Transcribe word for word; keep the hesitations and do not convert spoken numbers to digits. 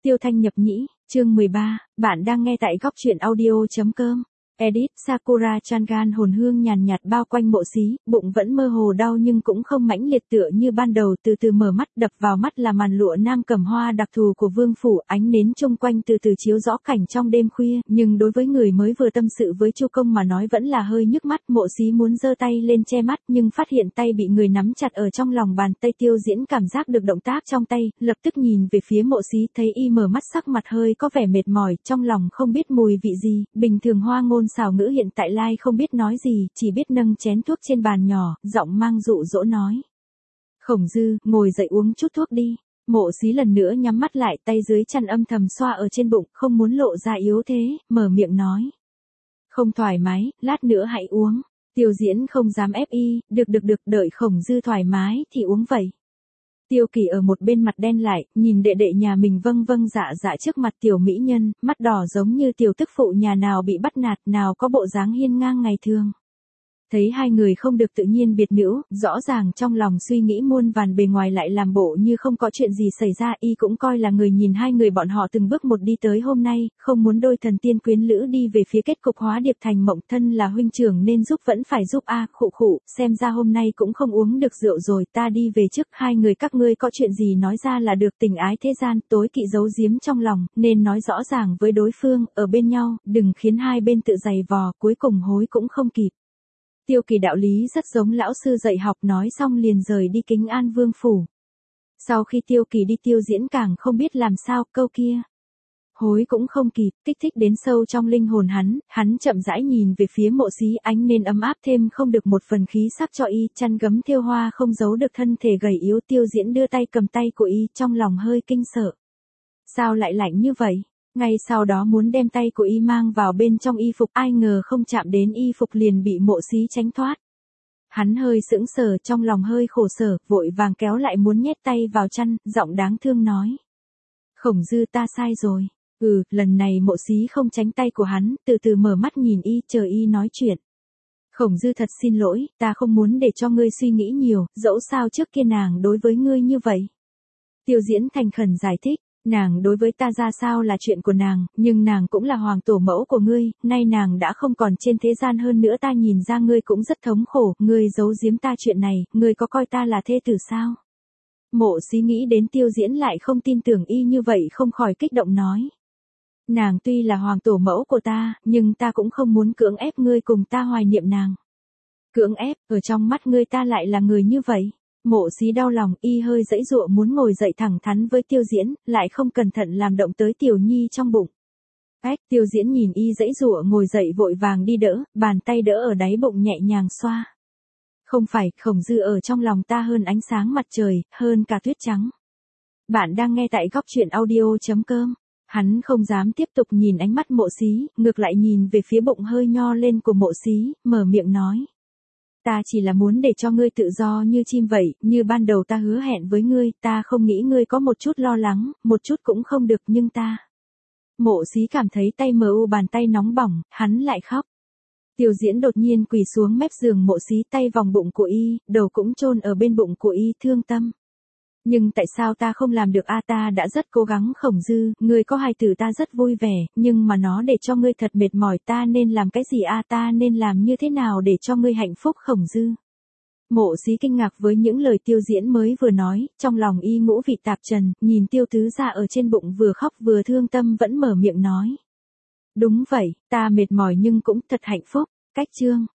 Tiêu Thanh nhập nhĩ, chương mười ba, bạn đang nghe tại góc truyện audio.com. Edit, Sakura Changan hồn hương nhàn nhạt bao quanh Mộ Xí, bụng vẫn mơ hồ đau nhưng cũng không mãnh liệt tựa như ban đầu, từ từ mở mắt, đập vào mắt là màn lụa nam cẩm hoa đặc thù của vương phủ, ánh nến chung quanh từ từ chiếu rõ cảnh trong đêm khuya, nhưng đối với người mới vừa tâm sự với Chu Công mà nói vẫn là hơi nhức mắt. Mộ Xí muốn giơ tay lên che mắt nhưng phát hiện tay bị người nắm chặt ở trong lòng bàn tay. Tiêu Diễn cảm giác được động tác trong tay, lập tức nhìn về phía Mộ Xí, thấy y mở mắt, sắc mặt hơi có vẻ mệt mỏi, trong lòng không biết mùi vị gì, bình thường hoa ngôn xảo ngữ hiện tại lai không biết nói gì, chỉ biết nâng chén thuốc trên bàn nhỏ, giọng mang dụ dỗ nói. Khổng Dư, ngồi dậy uống chút thuốc đi. Mộ Xí lần nữa nhắm mắt lại, tay dưới chăn âm thầm xoa ở trên bụng, không muốn lộ ra yếu thế, mở miệng nói. Không thoải mái, lát nữa hãy uống. Tiêu Diễn không dám ép y, được được được, đợi Khổng Dư thoải mái thì uống vậy. Tiêu Kỳ ở một bên mặt đen lại, nhìn đệ đệ nhà mình vâng vâng dạ dạ trước mặt tiểu mỹ nhân, mắt đỏ giống như tiểu tức phụ nhà nào bị bắt nạt, nào có bộ dáng hiên ngang ngày thường. Thấy hai người không được tự nhiên biệt nữ, rõ ràng trong lòng suy nghĩ muôn vàn, bề ngoài lại làm bộ như không có chuyện gì xảy ra. Y cũng coi là người nhìn hai người bọn họ từng bước một đi tới hôm nay, không muốn đôi thần tiên quyến lữ đi về phía kết cục hóa điệp thành mộng. Thân là huynh trưởng nên giúp vẫn phải giúp a. À, khụ khụ, xem ra hôm nay cũng không uống được rượu rồi, ta đi về trước. Hai người các ngươi có chuyện gì nói ra là được, tình ái thế gian tối kỵ giấu giếm trong lòng, nên nói rõ ràng với đối phương, ở bên nhau, đừng khiến hai bên tự giày vò, cuối cùng hối cũng không kịp. Tiêu Kỳ đạo lý rất giống lão sư dạy học, nói xong liền rời đi Kính An Vương phủ. Sau khi Tiêu Kỳ đi, Tiêu Diễn càng không biết làm sao, câu kia hối cũng không kịp, kích thích đến sâu trong linh hồn hắn. Hắn chậm rãi nhìn về phía Mộ Xí, ánh nên ấm áp thêm không được một phần khí sắc cho y, chăn gấm thêu hoa không giấu được thân thể gầy yếu. Tiêu Diễn đưa tay cầm tay của y, trong lòng hơi kinh sợ. Sao lại lạnh như vậy? Ngay sau đó muốn đem tay của y mang vào bên trong y phục, ai ngờ không chạm đến y phục liền bị Mộ Xí tránh thoát. Hắn hơi sững sờ, trong lòng hơi khổ sở, vội vàng kéo lại muốn nhét tay vào chăn, giọng đáng thương nói. Khổng Dư, ta sai rồi. Ừ, lần này Mộ Xí không tránh tay của hắn, từ từ mở mắt nhìn y, chờ y nói chuyện. Khổng Dư, thật xin lỗi, ta không muốn để cho ngươi suy nghĩ nhiều, dẫu sao trước kia nàng đối với ngươi như vậy. Tiêu Diễn thành khẩn giải thích. Nàng đối với ta ra sao là chuyện của nàng, nhưng nàng cũng là hoàng tổ mẫu của ngươi, nay nàng đã không còn trên thế gian, hơn nữa ta nhìn ra ngươi cũng rất thống khổ, ngươi giấu giếm ta chuyện này, ngươi có coi ta là thê tử sao? Mộ Xí nghĩ đến Tiêu Diễn lại không tin tưởng y như vậy, không khỏi kích động nói. Nàng tuy là hoàng tổ mẫu của ta, nhưng ta cũng không muốn cưỡng ép ngươi cùng ta hoài niệm nàng. Cưỡng ép, ở trong mắt ngươi ta lại là người như vậy. Mộ Xí đau lòng, y hơi giãy giụa muốn ngồi dậy thẳng thắn với Tiêu Diễn, lại không cẩn thận làm động tới tiểu nhi trong bụng. Ách, Tiêu Diễn nhìn y giãy giụa ngồi dậy vội vàng đi đỡ, bàn tay đỡ ở đáy bụng nhẹ nhàng xoa. Không phải, Khổng Dư ở trong lòng ta hơn ánh sáng mặt trời, hơn cả tuyết trắng. Bạn đang nghe tại góc truyện audio.com. Hắn không dám tiếp tục nhìn ánh mắt Mộ Xí, ngược lại nhìn về phía bụng hơi nho lên của Mộ Xí, mở miệng nói. Ta chỉ là muốn để cho ngươi tự do như chim vậy, như ban đầu ta hứa hẹn với ngươi, ta không nghĩ ngươi có một chút lo lắng, một chút cũng không được, nhưng ta. Mộ Xí cảm thấy tay mờ u, bàn tay nóng bỏng, hắn lại khóc. Tiêu Diễn đột nhiên quỳ xuống mép giường Mộ Xí, tay vòng bụng của y, đầu cũng chôn ở bên bụng của y, thương tâm. Nhưng tại sao ta không làm được a? Ta đã rất cố gắng. Khổng Dư, ngươi có hài tử ta rất vui vẻ, nhưng mà nó để cho ngươi thật mệt mỏi, ta nên làm cái gì a? Ta nên làm như thế nào để cho ngươi hạnh phúc? Khổng Dư. Mộ Xí kinh ngạc với những lời Tiêu Diễn mới vừa nói, trong lòng y ngũ vị tạp trần, nhìn Tiêu Tứ Gia ở trên bụng vừa khóc vừa thương tâm vẫn mở miệng nói. Đúng vậy, ta mệt mỏi nhưng cũng thật hạnh phúc. Cách chương.